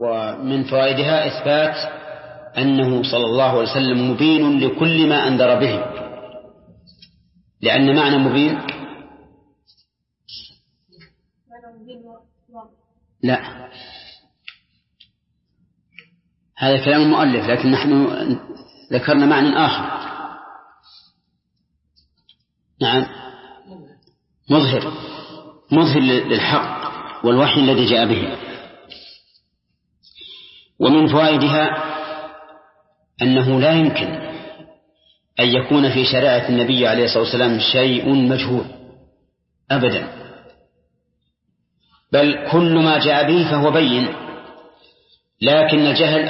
ومن فوائدها إثبات أنه صلى الله عليه وسلم مبين لكل ما أنذر به، لأن معنى مبين لا، هذا كلام المؤلف، لكن نحن ذكرنا معنى آخر. نعم، مظهر للحق والوحي الذي جاء به. ومن فوائدها أنه لا يمكن أن يكون في شريعة النبي عليه الصلاة والسلام شيء مجهول أبدا، بل كل ما جاء به فهو بين، لكن الجهل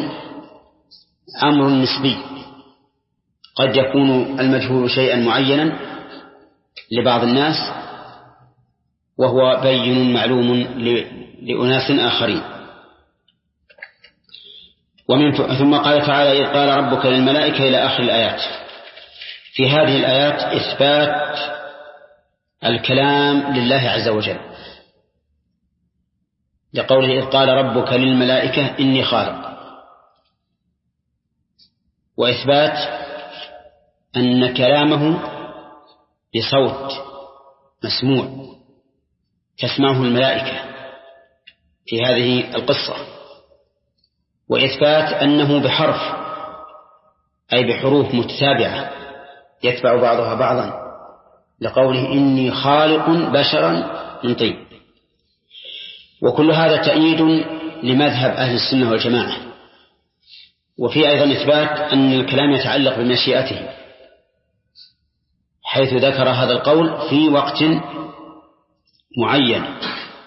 أمر نسبي، قد يكون المجهول شيئا معينا لبعض الناس وهو بين معلوم لأناس آخرين. ثم قال تعالى: إذ قال ربك للملائكة إلى آخر الآيات. في هذه الآيات إثبات الكلام لله عز وجل، لقوله: إذ قال ربك للملائكة إني خالق، وإثبات أن كلامه بصوت مسموع تسمعه الملائكة في هذه القصة، وإثبات أنه بحرف أي بحروف متتابعة يتبع بعضها بعضا، لقوله: إني خالق بشرا من طين. وكل هذا تأييد لمذهب أهل السنة والجماعة. وفي أيضا إثبات أن الكلام يتعلق بمشيئته، حيث ذكر هذا القول في وقت معين.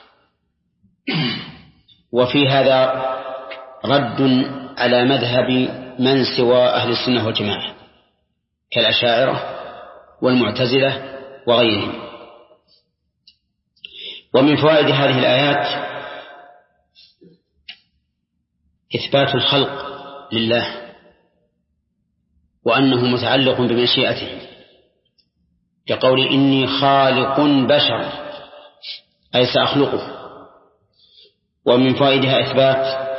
وفي هذا رد على مذهب من سوى أهل السنة والجماعة كالأشاعرة والمعتزلة وغيرهم. ومن فوائد هذه الآيات إثبات الخلق لله، وأنه متعلق بمشيئته، كقول: إني خالق بشرا أي سأخلقه. ومن فوائدها إثبات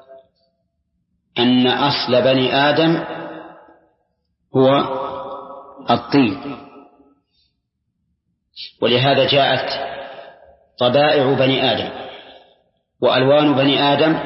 أن أصل بني آدم هو الطين، ولهذا جاءت طبائع بني آدم وألوان بني آدم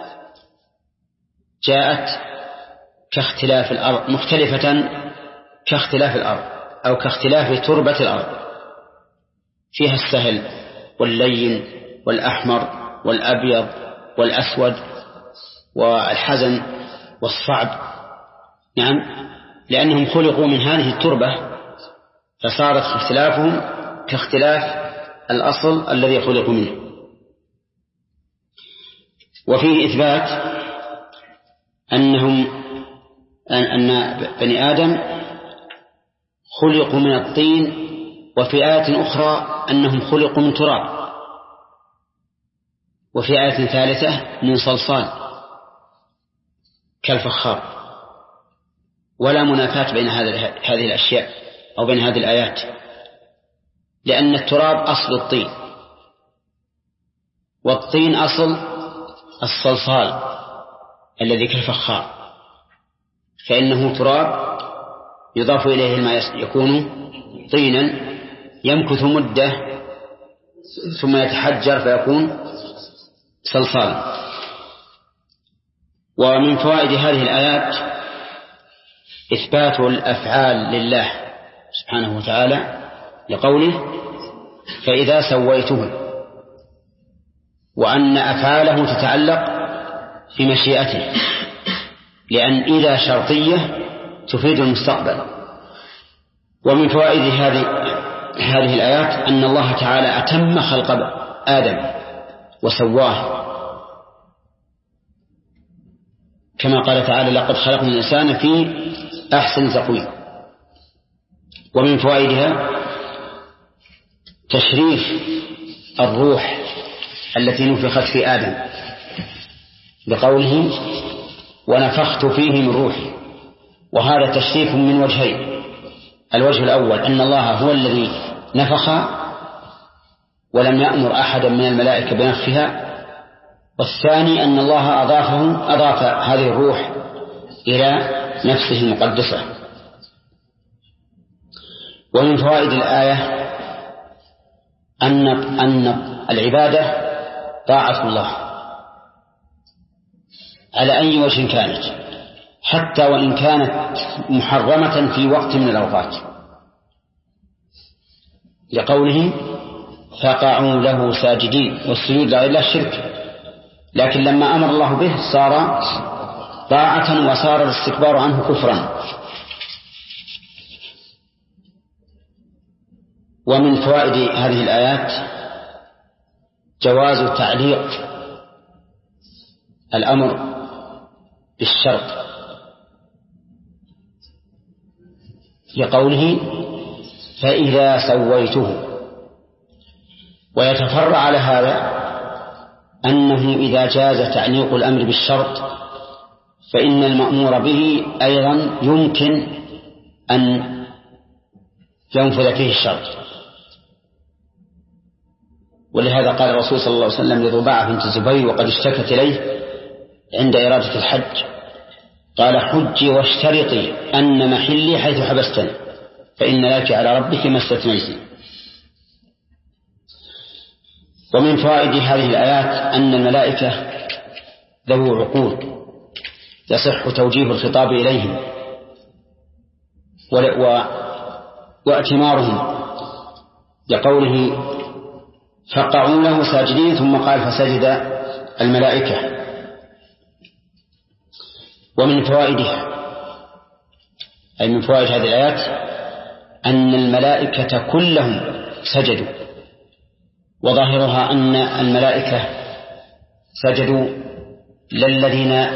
جاءت كاختلاف الأرض، مختلفة كاختلاف الأرض أو كاختلاف تربة الأرض، فيها السهل واللين والأحمر والأبيض والأسود والحزن والصعب. نعم، لأنهم خلقوا من هذه التربة، فصارت اختلافهم كاختلاف الأصل الذي خلقوا منه. وفيه إثبات أن بني آدم خلقوا من الطين، وفي آية أخرى أنهم خلقوا من تراب، وفي آية ثالثة من صلصال كالفخار. ولا منافاة بين هذه الأشياء أو بين هذه الآيات، لأن التراب أصل الطين، والطين أصل الصلصال الذي كالفخار، فإنه تراب يضاف إليه الماء يكون طينا، يمكث مدة ثم يتحجر فيكون صلصالا. ومن فوائد هذه الآيات إثبات الأفعال لله سبحانه وتعالى، لقوله: فإذا سويته، وأن أفعاله تتعلق بمشيئته، لأن إذا شرطية تفيد المستقبل. ومن فوائد هذه الآيات أن الله تعالى أتم خلق آدم وسواه، كما قال تعالى: لقد خلقنا الإنسان في أحسن تقويم. ومن فوائدها تشريف الروح التي نفخت في آدم، بقوله: ونفخت فيه من روحي. وهذا تشريف من وجهين: الوجه الأول أن الله هو الذي نفخ ولم يأمر أحدا من الملائكة بنفخها، والثاني أن الله أضاف هذه الروح إلى نفسه المقدسة. ومن فوائد الآية أن العبادة طاعة الله على أي وجه كانت، حتى وإن كانت محرمة في وقت من الأوقات، لقوله فقعوا له ساجدين، والسجود لغير الله شرك، لكن لما أمر الله به صار طاعة وصار الاستكبار عنه كفرا. ومن فوائد هذه الآيات جواز تعليق الأمر بالشرط، لقوله فإذا سويته. ويتفرع على هذا أنه إذا جاز تعليق الأمر بالشرط فإن المأمور به أيضا يمكن أن ينفذ فيه الشرط. ولهذا قال الرسول صلى الله عليه وسلم لرباعة بنت الزبير وقد اشتكت إليه عند إرادة الحج، قال حجي واشترطي أن محلي حيث حبستني فإن لك على ربك ما استثنيتي. ومن فوائد هذه الآيات أن الملائكة ذو عقول يصح توجيه الخطاب إليهم وأتمارهم، لقوله فقعوا له ساجدين ثم قال فسجد الملائكة. ومن فوائدها أي من فوائد هذه الآيات أن الملائكة كلهم سجدوا، وظاهرها أن الملائكة سجدوا للذين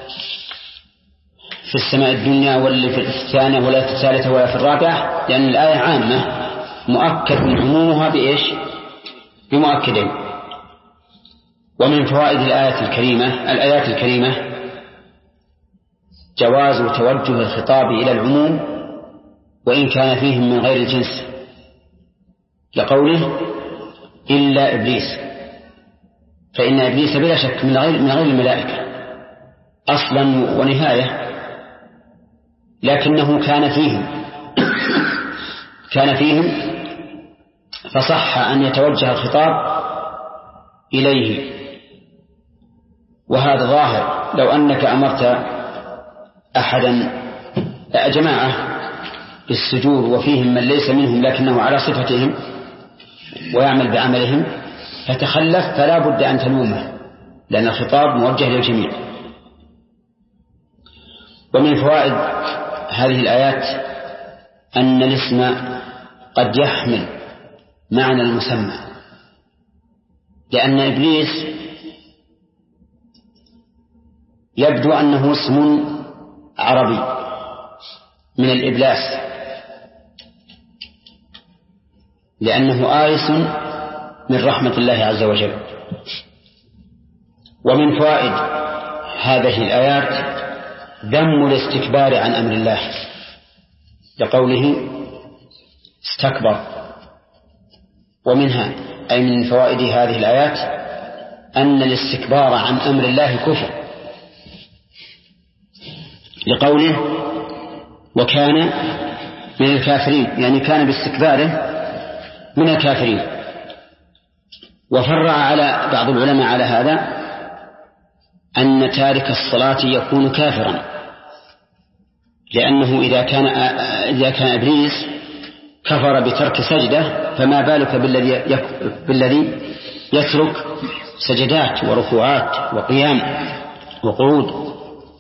في السماء الدنيا واللي في الثانية ولا في الثالثة ولا في الرابعة، لأن الآية عامة مؤكد من عمومها بإيش؟ بمؤكدين. ومن فوائد الآيات الكريمة جواز توجه الخطاب إلى العموم وإن كان فيهم من غير الجنس، لقوله إلا إبليس، فإن إبليس بلا شك من غير الملائكة أصلا ونهاية، لكنه كان فيهم فصح أن يتوجه الخطاب إليه. وهذا ظاهر لو أنك أمرت جماعة بالسجود وفيهم من ليس منهم لكنه على صفتهم ويعمل بعملهم فتخلف فلا بد أن تلومه، لأن الخطاب موجه للجميع. ومن فوائد هذه الآيات أن الاسم قد يحمل معنى المسمى، لأن إبليس يبدو أنه اسم عربي من الإبلاس، لأنه آيس من رحمة الله عز وجل. ومن فوائد هذه الآيات ذم الاستكبار عن أمر الله، لقوله استكبر. ومنها أي من فوائد هذه الآيات أن الاستكبار عن أمر الله كفر، لقوله وكان من الكافرين، يعني كان باستكباره من الكافرين. وفرع على بعض العلماء على هذا أن تارك الصلاة يكون كافرا، لأنه إذا كان إبليس كفر بترك سجدة فما بالك بالذي يترك سجدات وركوعات وقيام وقعود.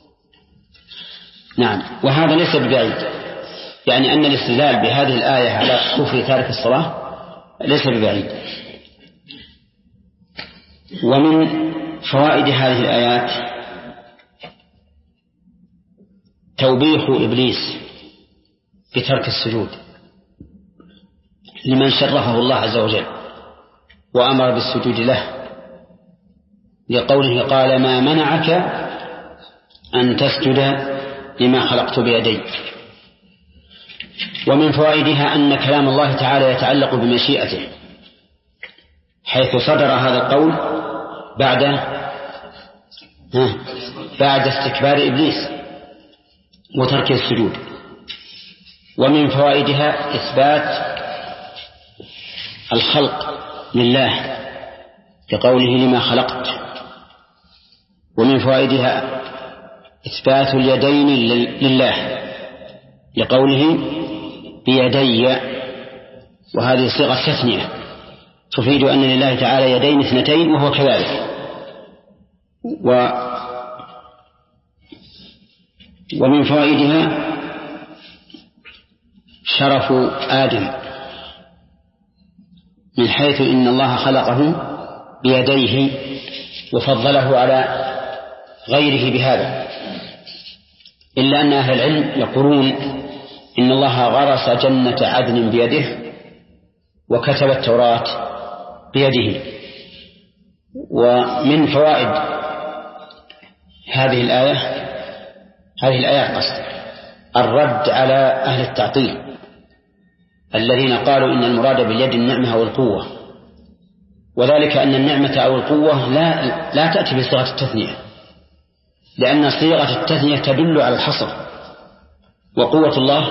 نعم، وهذا ليس ببعيد، يعني أن الاستدلال بهذه الآية على كفر تارك الصلاة ليس ببعيد. ومن فوائد هذه الآيات توبيخ إبليس بترك السجود لمن شرفه الله عز وجل وأمر بالسجود له، لقوله قال ما منعك أن تسجد لما خلقت بيدي. ومن فوائدها أن كلام الله تعالى يتعلق بمشيئته، حيث صدر هذا القول بعد بعد استكبار إبليس وترك السجود. ومن فوائدها إثبات الخلق لله كقوله لما خلقت. ومن فوائدها إثبات اليدين لله لقوله بيدي، وهذه صيغة تثنية تفيد أن لله تعالى يدين اثنتين وهو كذلك. ومن فوائدها شرف آدم من حيث إن الله خلقه بيديه وفضله على غيره بهذا، إلا أن أهل العلم يقولون إن الله غرس جنة عدن بيده وكتب التوراة بيده. ومن فوائد هذه الآيات قصد الرد على أهل التعطيل الذين قالوا إن المراد باليد النعمة أو القوة، وذلك أن النعمة أو القوة لا تأتي بصيغة التثنية، لأن صيغة التثنية تدل على الحصر، وقوة الله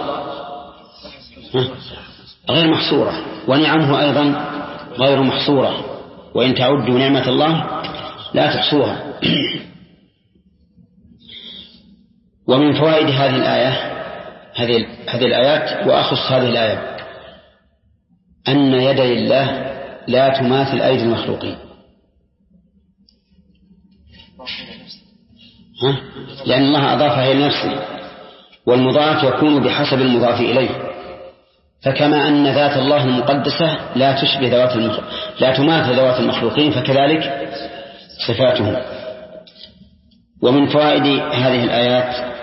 غير محصورة، ونعمه أيضا غير محصورة، وإن تعدوا نعمة الله لا تحصوها. ومن فوائد هذه الآيات وأخص هذه الآية أن يدي الله لا تماثل أيدي المخلوقين، لأن الله أضافها إلى نفسه، والمضاف يكون بحسب المضاف إليه، فكما أن ذات الله المقدسة لا تماثل ذوات المخلوقين فكذلك صفاتهم. ومن فوائد هذه الآيات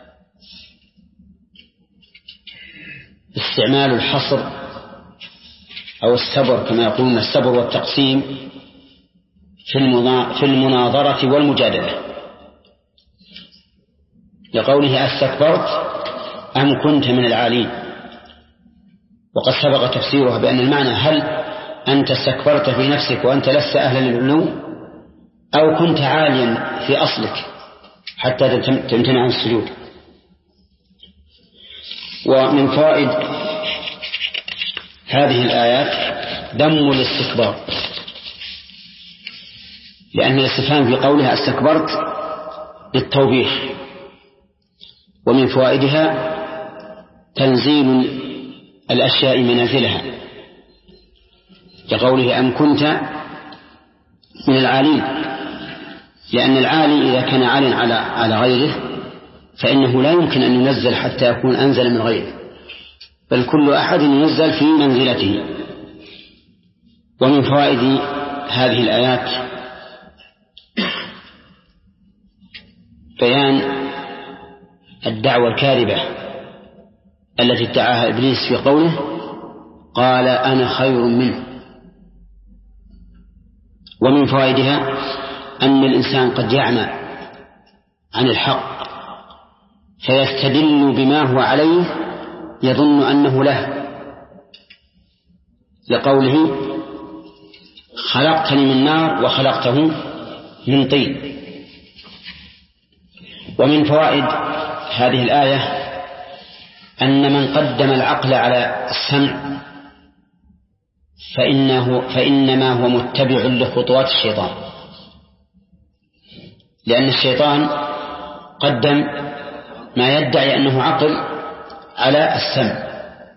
استعمال الحصر أو السبر كما يقولون، السبر والتقسيم في المناظرة والمجادلة، لقوله أستكبرت أم كنت من العالين. وقد سبق تفسيرها بأن المعنى هل أنت استكبرت في نفسك وأنت لست أهلا للعلو، أو كنت عاليا في أصلك حتى تمتنع عن السجود. ومن فوائد هذه الآيات ذم الاستكبار، لأن الاستفهام في قولها استكبرت للتوبيخ. ومن فوائدها تنزيل الأشياء منازلها، كقوله أم كنت من العالين، لأن العالي إذا كان عالٍ على غيره فإنه لا يمكن أن ينزل حتى يكون أنزل من غيره، بل كل أحد ينزل في منزلته. ومن فوائد هذه الآيات بيان الدعوة الكاذبة التي ادعاها إبليس في قوله قال أنا خير منه. ومن فوائدها أن الإنسان قد يعمى عن الحق فيستدل بما هو عليه يظن أنه له، لقوله خلقتني من نار وخلقته من طين. ومن فوائد هذه الآية أن من قدم العقل على السمع فإنما هو متبع لخطوات الشيطان، لأن الشيطان قدم ما يدعي أنه عقل على السمع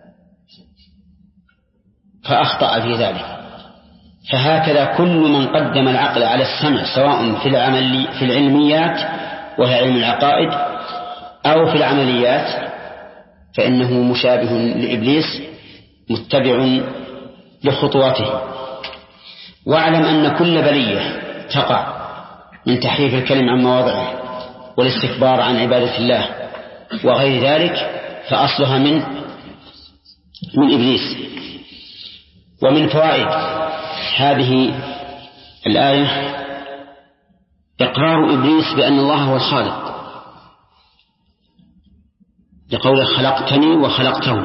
فأخطأ في ذلك. فهكذا كل من قدم العقل على السمع سواء في العلميات وهي علم العقائد أو في العمليات فإنه مشابه لإبليس متبع لخطواته. واعلم أن كل بلية تقع من تحريف الكلم عن مواضعه والاستكبار عن عبادة الله وغير ذلك فأصلها من إبليس. ومن فوائد هذه الآية إقرار إبليس بأن الله هو الخالق، لقوله خلقتني وخلقته.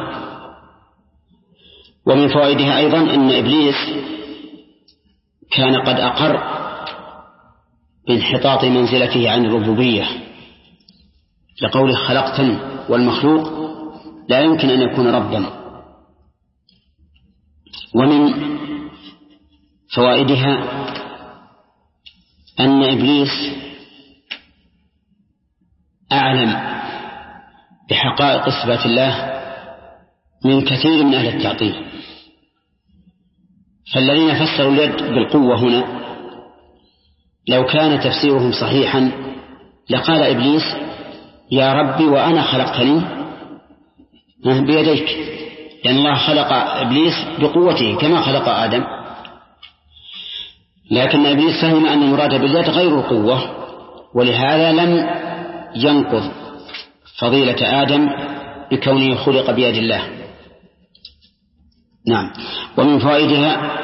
ومن فوائدها أيضا أن إبليس كان قد أقر بانحطاط منزلته عن الربوبية لقوله خلقتني، والمخلوق لا يمكن أن يكون ربا. ومن فوائدها أن إبليس أعلم بحقائق صفات الله من كثير من أهل التعطيل. فالذين فسروا اليد بالقوة هنا لو كان تفسيرهم صحيحا لقال إبليس يا ربي وأنا خلقتني بيديك، لأن الله خلق إبليس بقوته كما خلق آدم. لكن إبليس فهم أن المراد باليد غير القوة، ولهذا لم ينقض فضيلة آدم بكونه خلق بيد الله. نعم. ومن فوائدها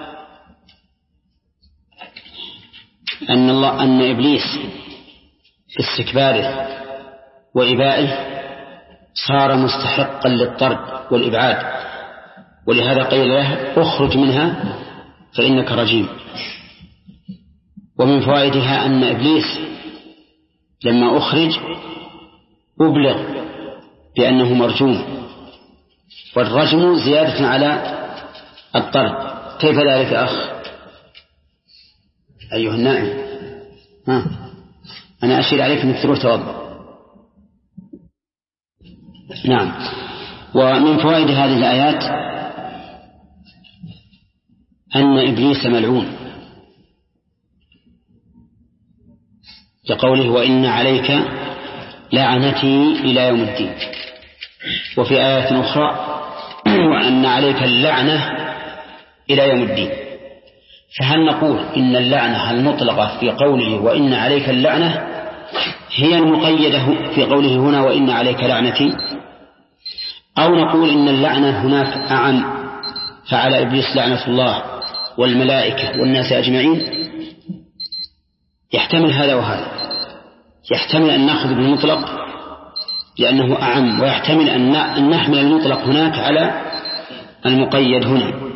أن إبليس في استكباره وإبائه صار مستحقا للطرد والإبعاد، ولهذا قيل له اخرج منها فإنك رجيم. ومن فوائدها أن إبليس لما أخرج أبلغ بأنه مرجوم، والرجم زيادة على الطرد. كيف ذلك أخ أيها النائم؟ أنا أشير عليك أنك تروح توضأ. نعم. ومن فوائد هذه الآيات أن إبليس ملعون لقوله وإن عليك لعنتي إلى يوم الدين. وفي آيات أخرى وأن عليك اللعنة إلى يوم الدين. فهل نقول إن اللعنة المطلقة في قوله وإن عليك اللعنة هي المقيدة في قوله هنا وإن عليك لعنتي، أو نقول إن اللعنة هناك أعم فعلى إبليس لعنة الله والملائكة والناس أجمعين؟ يحتمل هذا وهذا. يحتمل أن نأخذ بالمطلق لأنه أعم، ويحتمل أن نحمل المطلق هناك على المقيد هنا.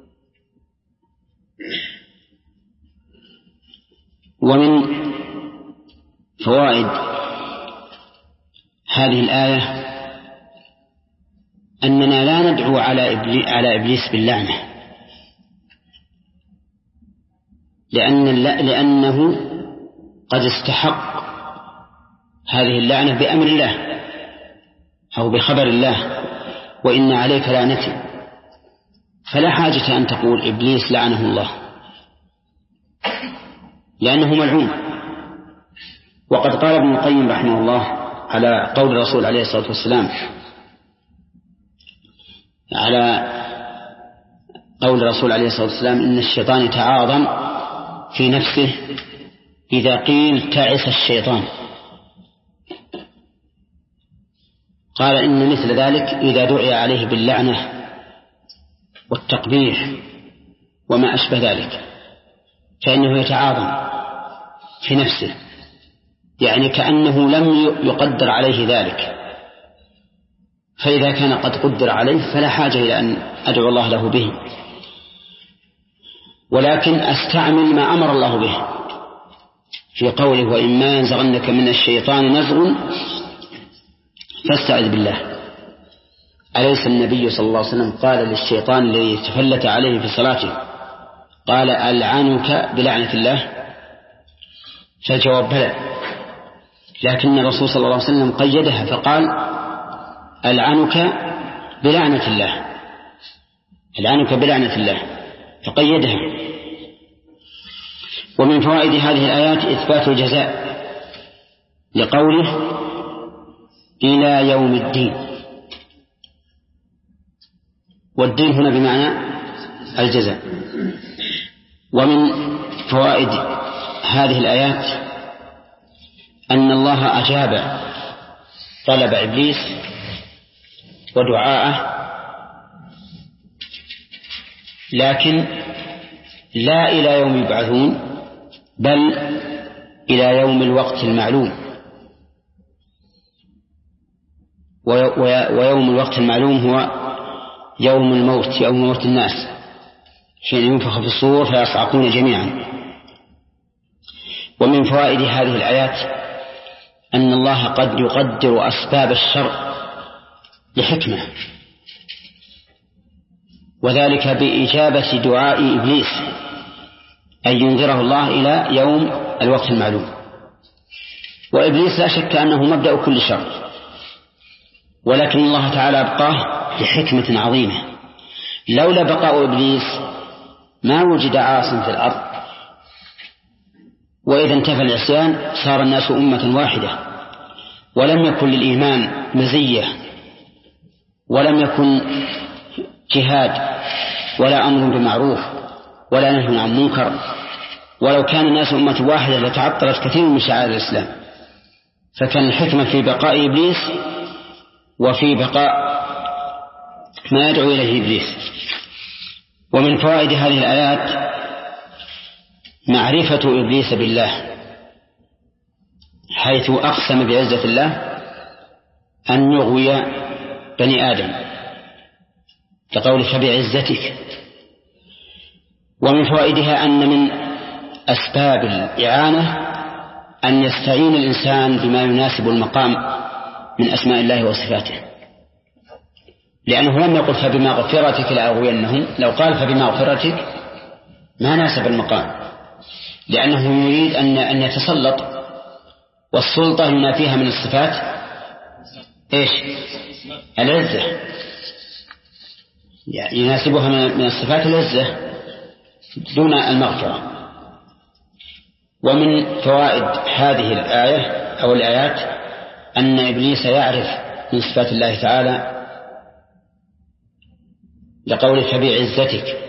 ومن فوائد هذه الآية أننا لا ندعو على إبليس باللعنة، لأنه قد استحق هذه اللعنة بأمر الله أو بخبر الله وإن عليك لعنتي، فلا حاجة أن تقول إبليس لعنه الله لأنه ملعون. وقد قال ابن القيم رحمه الله على قول الرسول عليه الصلاة والسلام، على قول الرسول عليه الصلاة والسلام إن الشيطان يتعاظم في نفسه إذا قيل تعس الشيطان، قال إن مثل ذلك إذا دعي عليه باللعنة والتقبيح وما أشبه ذلك فإنه يتعاظم في نفسه، يعني كأنه لم يقدر عليه ذلك. فإذا كان قد قدر عليه فلا حاجة إلى أن أدعو الله له به، ولكن أستعمل ما أمر الله به في قوله وإما ينزغنك من الشيطان نزغ فاستعذ بالله. أليس النبي صلى الله عليه وسلم قال للشيطان الذي تفلت عليه في صلاته قال ألعنك بلعنة الله؟ فالجواب بلى، لكن الرسول صلى الله عليه وسلم قيدها فقال ألعنك بلعنة الله، ألعنك بلعنة الله، فقيدها. ومن فوائد هذه الآيات إثبات الجزاء لقوله إلى يوم الدين، والدين هنا بمعنى الجزاء. ومن فوائد هذه الآيات أن الله أجاب طلب إبليس ودعاءه، لكن لا إلى يوم يبعثون بل إلى يوم الوقت المعلوم. ويوم الوقت المعلوم هو يوم الموت، يوم موت الناس حين ينفخ في الصور فيصعقون جميعا. ومن فوائد هذه الآيات أن الله قد يقدر أسباب الشر لحكمة، وذلك بإجابة دعاء إبليس أن ينذره الله إلى يوم الوقت المعلوم. وإبليس لا شك أنه مبدأ كل شر، ولكن الله تعالى أبقاه لحكمة عظيمة. لولا بقاء إبليس ما وجد عاص في الأرض، وإذا انتفى العصيان صار الناس أمة واحدة، ولم يكن للإيمان مزية، ولم يكن جهاد ولا أمر بمعروف ولا نهي عن منكر. ولو كان الناس أمة واحدة لتعطلت كثير من شعائر الإسلام. فكان الحكمة في بقاء إبليس وفي بقاء ما يدعو إليه إبليس. ومن فوائد هذه الآيات معرفة إبليس بالله، حيث أقسم بعزة الله أن يغوي بني آدم كقول فبعزتك. ومن فوائدها أن من أسباب الإعانة أن يستعين الإنسان بما يناسب المقام من أسماء الله وصفاته، لأنه لم يقل فبمغفرتك لأغوينهم، لو قال فبمغفرتك ما ناسب المقام، لأنه يريد أن يتسلط، والسلطة ينافيها من الصفات إيش؟ العزة، يعني يناسبها من الصفات العزة دون المغفرة. ومن فوائد هذه الآية أو الآيات أن إبليس يعرف من صفات الله تعالى لقوله فبعزتك.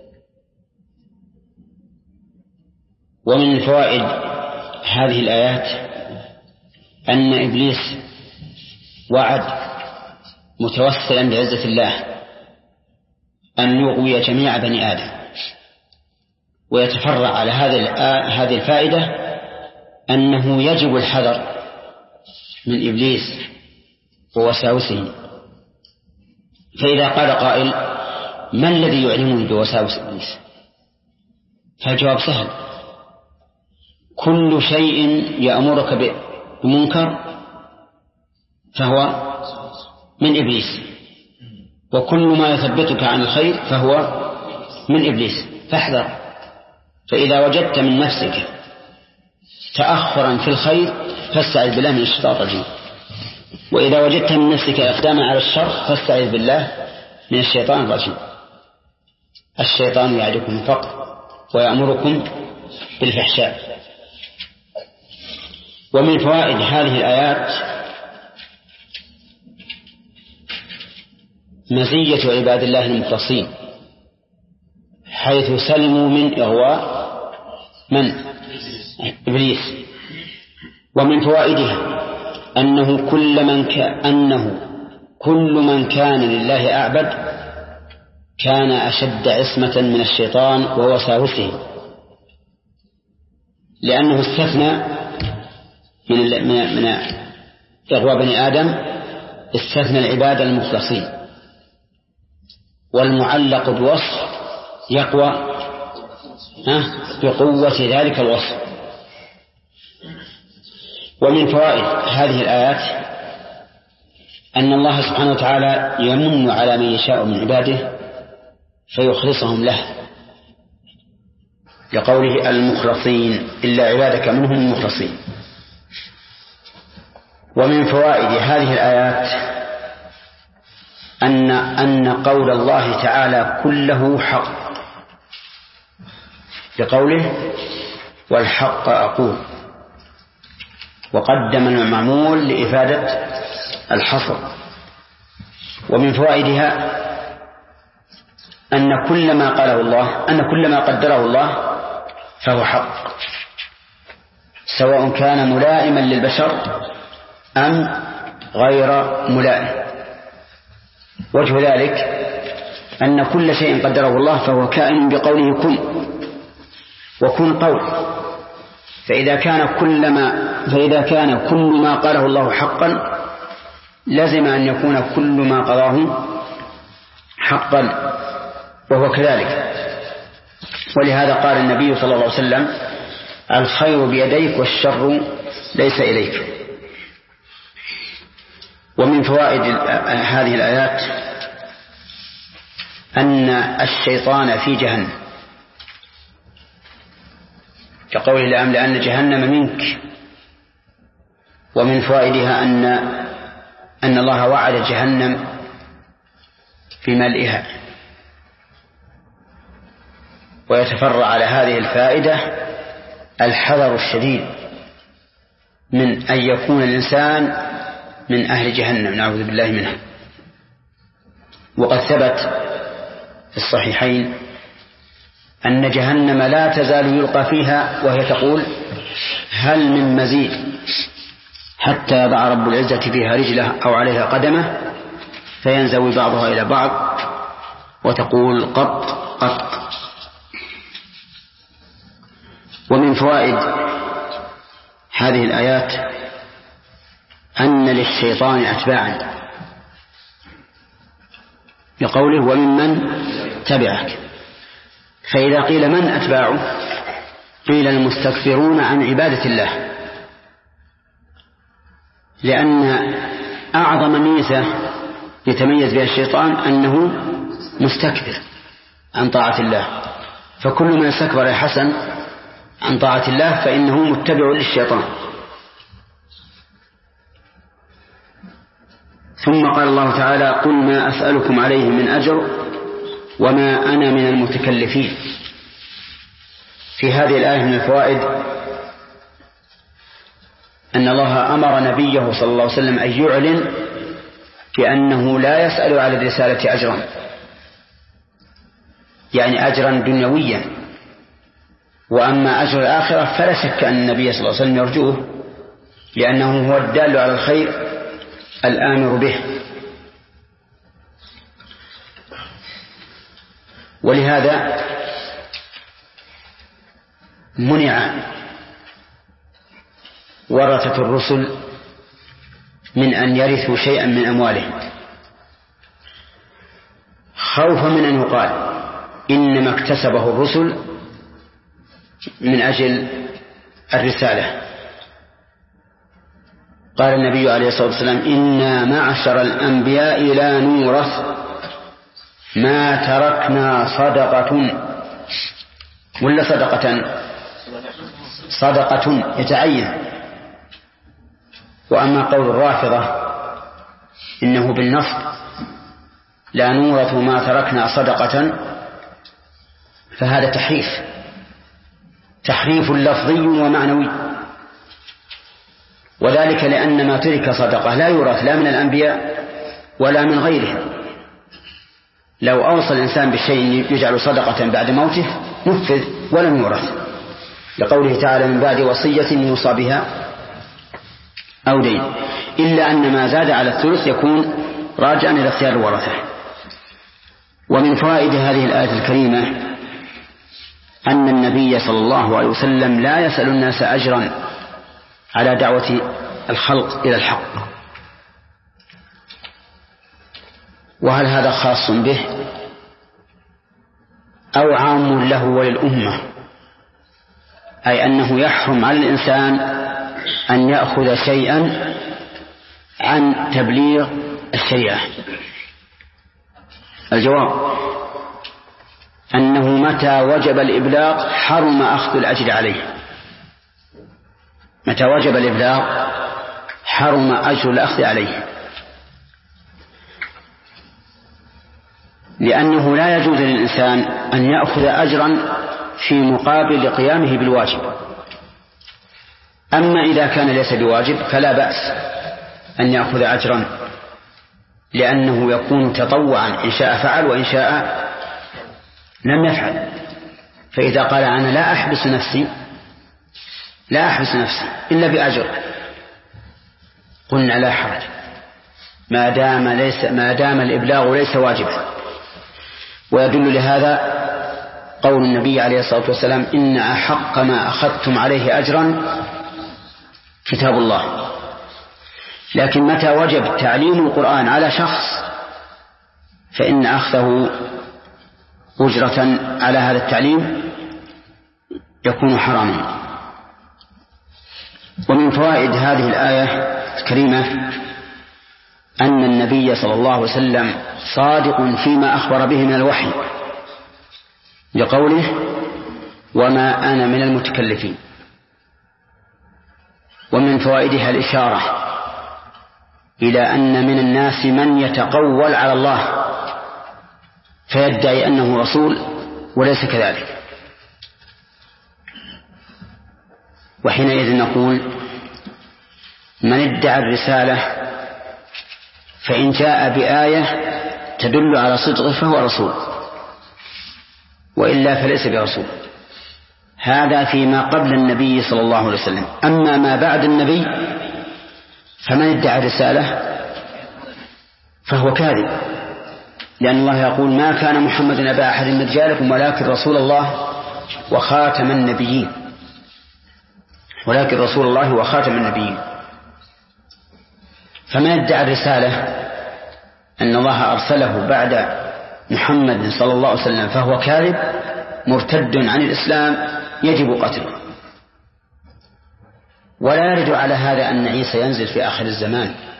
ومن فوائد هذه الآيات أن إبليس وعد متوسلا بعزة الله أن يغوي جميع بني آدم. ويتفرع على هذه الفائدة أنه يجب الحذر من إبليس ووساوسه. فإذا قال قائل ما الذي يعلمني بوساوس إبليس؟ فالجواب سهل: كل شيء يأمرك بمنكر فهو من إبليس، وكل ما يثبتك عن الخير فهو من إبليس، فاحذر. فإذا وجدت من نفسك تأخرا في الخير فاستعذ بالله من الشيطان الرجيم، وإذا وجدت من نفسك إقداما على الشر فاستعذ بالله من الشيطان الرجيم. الشيطان يعدكم الفقر ويأمركم بالفحشاء. ومن فوائد هذه الآيات مزية عباد الله المخلصين، حيث سلموا من إغواء من؟ إبليس. ومن فوائدها أنه كل من كان لله أعبد كان أشد عصمة من الشيطان ووساوسه، لأنه استثنى من إغواء بني آدم، استثنى العباد المخلصين. والمعلق بوصف يقوى بقوة ذلك الوصف. ومن فوائد هذه الآيات أن الله سبحانه وتعالى يمن على من يشاء من عباده فيخلصهم له، لقوله المخلصين إلا عبادك منهم المخلصين. ومن فوائد هذه الآيات أن قول الله تعالى كله حق، لقوله والحق أقول، وقدم المعمول لإفادة الحصر. ومن فوائدها أن كل ما قاله الله، أن كل ما قدره الله فهو حق، سواء كان ملائما للبشر أم غير ملائم. وجه ذلك أن كل شيء قدره الله فهو كائن بقوله كن، وكن قول. فإذا كان كل ما قاله الله حقا لازم أن يكون كل ما قضاه حقا، وهو كذلك. ولهذا قال النبي صلى الله عليه وسلم الخير بيديك والشر ليس إليك. ومن فوائد هذه الآيات أن الشيطان في جهنم، كقوله لأملأن جهنم منك. ومن فوائدها أن الله وعد جهنم بملئها. ويتفرع على هذه الفائدة الحذر الشديد من أن يكون الإنسان من أهل جهنم، نعوذ بالله منها. وقد ثبت في الصحيحين أن جهنم لا تزال يلقى فيها وهي تقول هل من مزيد، حتى يضع رب العزة فيها رجله أو عليها قدمه فينزوي بعضها إلى بعض وتقول قط قط. ومن فوائد هذه الآيات أن للشيطان أتباعا، لقوله وممن تبعك. فإذا قيل من أتباعه قيل المستكبرون عن عبادة الله، لأن أعظم ميزة يتميز بها الشيطان أنه مستكبر عن طاعة الله. فكل من استكبر يا حسن عن طاعة الله فإنه متبع للشيطان. ثم قال الله تعالى قل ما أسألكم عليه من أجر وما أنا من المتكلفين. في هذه الآية من الفوائد أن الله أمر نبيه صلى الله عليه وسلم أن يعلن بأنه لا يسأل على الرسالة أجرا، يعني أجرا دنيويا. وأما أجر الآخرة فلا شك أن النبي صلى الله عليه وسلم يرجوه، لأنه هو الدال على الخير الآمر به. ولهذا منع ورثة الرسل من أن يرثوا شيئا من أموالهم، خوفا من أن يقال إنما اكتسبه الرسل من أجل الرسالة. قال النبي عليه الصلاة والسلام إنا معشر الأنبياء لا نورث ما تركنا صدقة، ولا صدقة يتعين. وأما قول الرافضة إنه بالنصب لا نورث ما تركنا صدقة فهذا تحريف لفظي ومعنوي، وذلك لأن ما ترك صدقة لا يورث لا من الأنبياء ولا من غيرهم. لو أوصى الإنسان بشيء يجعل صدقة بعد موته نفذ ولم يورث، لقوله تعالى من بعد وصية يوصى بها أو دين، إلا أن ما زاد على الثلث يكون راجعا إلى اختيار الورثة. ومن فوائد هذه الآية الكريمة أن النبي صلى الله عليه وسلم لا يسأل الناس أجرا على دعوة الخلق إلى الحق. وهل هذا خاص به أو عام له وللأمة؟ أي أنه يحرم على الإنسان أن يأخذ شيئا عن تبليغ الشريعة. الجواب أنه متى وجب الإبلاغ حرم أخذ الأجر عليه. متى وجب الإبلاغ حرم أجر الأخذ عليه، لأنه لا يجوز للإنسان أن يأخذ أجرا في مقابل قيامه بالواجب. أما إذا كان ليس بواجب فلا بأس أن يأخذ أجرا، لأنه يكون تطوعا، إن شاء فعل وإن شاء لم يفعل. فإذا قال أنا لا أحبس نفسي إلا بأجر قلنا لا حرج ما دام الإبلاغ ليس واجبا. ويدل لهذا قول النبي عليه الصلاة والسلام إن أحق ما أخذتم عليه أجرا كتاب الله. لكن متى وجب تعليم القرآن على شخص فإن أخذه أجرة على هذا التعليم يكون حراما. ومن فوائد هذه الآية الكريمة أن النبي صلى الله عليه وسلم صادق فيما أخبر به من الوحي لقوله وما أنا من المتكلفين. ومن فوائدها الإشارة إلى أن من الناس من يتقول على الله فيدعي أنه رسول وليس كذلك، وحينئذ نقول من ادعى الرسالة فإن جاء بآية تدل على صدقه فهو رسول، وإلا فليس برسول. هذا فيما قبل النبي صلى الله عليه وسلم. أما ما بعد النبي فمن ادعى الرسالة فهو كاذب، لأن الله يقول ما كان محمد أبا أحد من رجالكم ولكن رسول الله وخاتم النبيين، ولكن رسول الله وخاتم النبيين. فمن ادعى الرسالة أن الله أرسله بعد محمد صلى الله عليه وسلم فهو كاذب مرتد عن الإسلام يجب قتله. ولا يرد على هذا أن عيسى ينزل في آخر الزمان،